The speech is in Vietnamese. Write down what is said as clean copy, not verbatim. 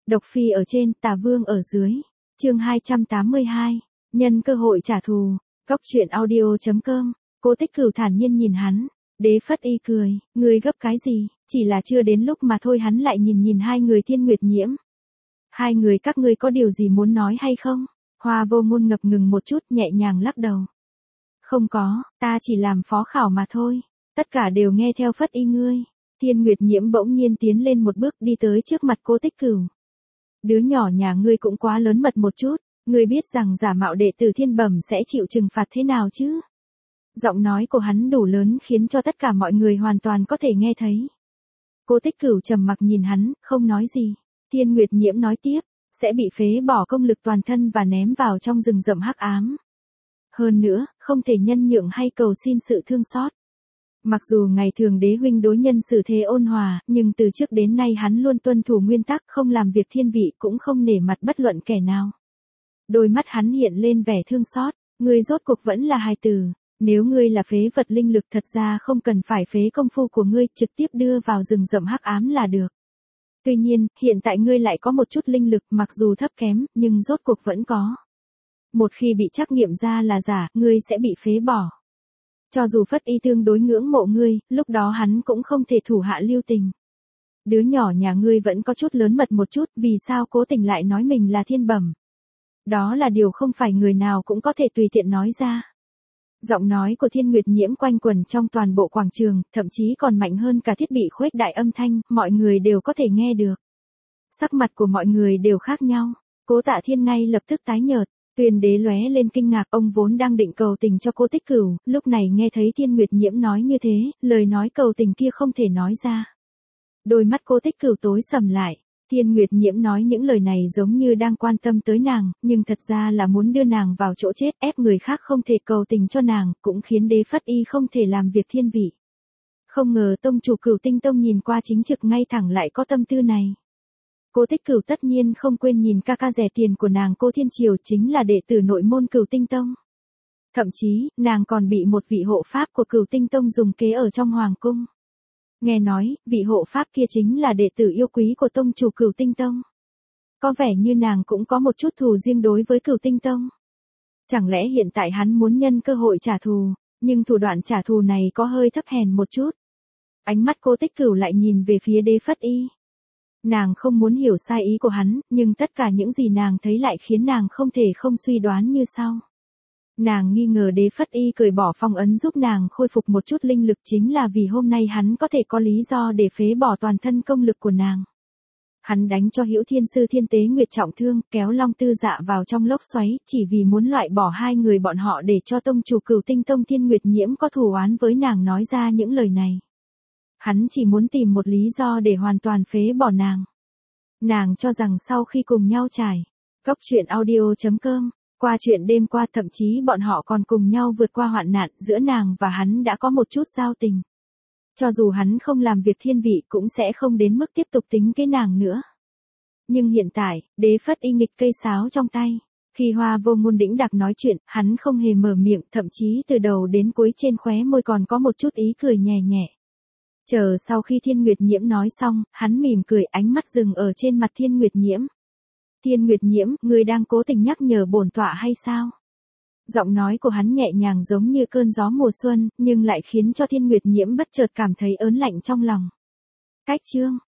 Độc phi ở trên, tà vương ở dưới. Chương 282. Nhân cơ hội trả thù. Góc truyện audio.com. Cố Tích Cửu thản nhiên nhìn hắn. Đế Phất Y cười, ngươi gấp cái gì, chỉ là chưa đến lúc mà thôi. Hắn lại nhìn hai người Thiên Nguyệt Nhiễm. Hai người các ngươi có điều gì muốn nói hay không? Hoa Vô Ngôn ngập ngừng một chút, nhẹ nhàng lắc đầu. Không có, ta chỉ làm phó khảo mà thôi. Tất cả đều nghe theo Phất Y ngươi. Thiên Nguyệt Nhiễm bỗng nhiên tiến lên một bước, đi tới trước mặt Cố Tích Cửu. Đứa nhỏ nhà ngươi cũng quá lớn mật một chút, ngươi biết rằng giả mạo đệ tử Thiên Bẩm sẽ chịu trừng phạt thế nào chứ? Giọng nói của hắn đủ lớn khiến cho tất cả mọi người hoàn toàn có thể nghe thấy. Cố Tích Cửu trầm mặc nhìn hắn, không nói gì. Thiên Nguyệt Nhiễm nói tiếp, sẽ bị phế bỏ công lực toàn thân và ném vào trong rừng rậm hắc ám. Hơn nữa, không thể nhân nhượng hay cầu xin sự thương xót. Mặc dù ngày thường đế huynh đối nhân xử thế ôn hòa, nhưng từ trước đến nay hắn luôn tuân thủ nguyên tắc, không làm việc thiên vị, cũng không nể mặt bất luận kẻ nào. Đôi mắt hắn hiện lên vẻ thương xót, ngươi rốt cuộc vẫn là hài tử, nếu ngươi là phế vật linh lực thật ra không cần phải phế công phu của ngươi, trực tiếp đưa vào rừng rậm hắc ám là được. Tuy nhiên, hiện tại ngươi lại có một chút linh lực, mặc dù thấp kém, nhưng rốt cuộc vẫn có. Một khi bị trắc nghiệm ra là giả, ngươi sẽ bị phế bỏ. Cho dù Phất Y tương đối ngưỡng mộ ngươi, lúc đó hắn cũng không thể thủ hạ lưu tình. Đứa nhỏ nhà ngươi vẫn có chút lớn mật một chút, vì sao cố tình lại nói mình là Thiên Bẩm? Đó là điều không phải người nào cũng có thể tùy tiện nói ra. Giọng nói của Thiên Nguyệt Nhiễm quanh quẩn trong toàn bộ quảng trường, thậm chí còn mạnh hơn cả thiết bị khuếch đại âm thanh, mọi người đều có thể nghe được. Sắc mặt của mọi người đều khác nhau, Cố Tạ Thiên ngay lập tức tái nhợt. Tuyền Đế lóe lên kinh ngạc, ông vốn đang định cầu tình cho Cố Tích Cửu, lúc này nghe thấy Thiên Nguyệt Nhiễm nói như thế, lời nói cầu tình kia không thể nói ra. Đôi mắt Cố Tích Cửu tối sầm lại, Thiên Nguyệt Nhiễm nói những lời này giống như đang quan tâm tới nàng, nhưng thật ra là muốn đưa nàng vào chỗ chết, ép người khác không thể cầu tình cho nàng, cũng khiến Đế Phất Y không thể làm việc thiên vị. Không ngờ tông chủ Cửu Tinh Tông nhìn qua chính trực ngay thẳng lại có tâm tư này. Cố Tích Cửu tất nhiên không quên nhìn ca ca rẻ tiền của nàng Cố Thiên Triều chính là đệ tử nội môn Cửu Tinh Tông. Thậm chí, nàng còn bị một vị hộ pháp của Cửu Tinh Tông dùng kế ở trong hoàng cung. Nghe nói, vị hộ pháp kia chính là đệ tử yêu quý của tông chủ Cửu Tinh Tông. Có vẻ như nàng cũng có một chút thù riêng đối với Cửu Tinh Tông. Chẳng lẽ hiện tại hắn muốn nhân cơ hội trả thù, nhưng thủ đoạn trả thù này có hơi thấp hèn một chút. Ánh mắt Cố Tích Cửu lại nhìn về phía Đế Phất Y. Nàng không muốn hiểu sai ý của hắn, nhưng tất cả những gì nàng thấy lại khiến nàng không thể không suy đoán như sau. Nàng nghi ngờ Đế Phất Y cởi bỏ phong ấn giúp nàng khôi phục một chút linh lực chính là vì hôm nay hắn có thể có lý do để phế bỏ toàn thân công lực của nàng. Hắn đánh cho Hữu Thiên Sư Thiên Tế Nguyệt trọng thương, kéo Long Tư Dạ vào trong lốc xoáy, chỉ vì muốn loại bỏ hai người bọn họ để cho tông chủ Cửu Tinh Tông Thiên Nguyệt Nhiễm có thù oán với nàng nói ra những lời này. Hắn chỉ muốn tìm một lý do để hoàn toàn phế bỏ nàng. Nàng cho rằng sau khi cùng nhau trải, góc truyện audio.com, qua chuyện đêm qua thậm chí bọn họ còn cùng nhau vượt qua hoạn nạn, giữa nàng và hắn đã có một chút giao tình. Cho dù hắn không làm việc thiên vị cũng sẽ không đến mức tiếp tục tính cái nàng nữa. Nhưng hiện tại, Đế Phất Y nghịch cây sáo trong tay. Khi Hoa Vô Ngôn đĩnh đạc nói chuyện, hắn không hề mở miệng, thậm chí từ đầu đến cuối trên khóe môi còn có một chút ý cười nhẹ nhẹ. Chờ sau khi Thiên Nguyệt Nhiễm nói xong, hắn mỉm cười, ánh mắt dừng ở trên mặt Thiên Nguyệt Nhiễm. Thiên Nguyệt Nhiễm, ngươi đang cố tình nhắc nhở bổn tọa hay sao? Giọng nói của hắn nhẹ nhàng giống như cơn gió mùa xuân, nhưng lại khiến cho Thiên Nguyệt Nhiễm bất chợt cảm thấy ớn lạnh trong lòng. Cách chương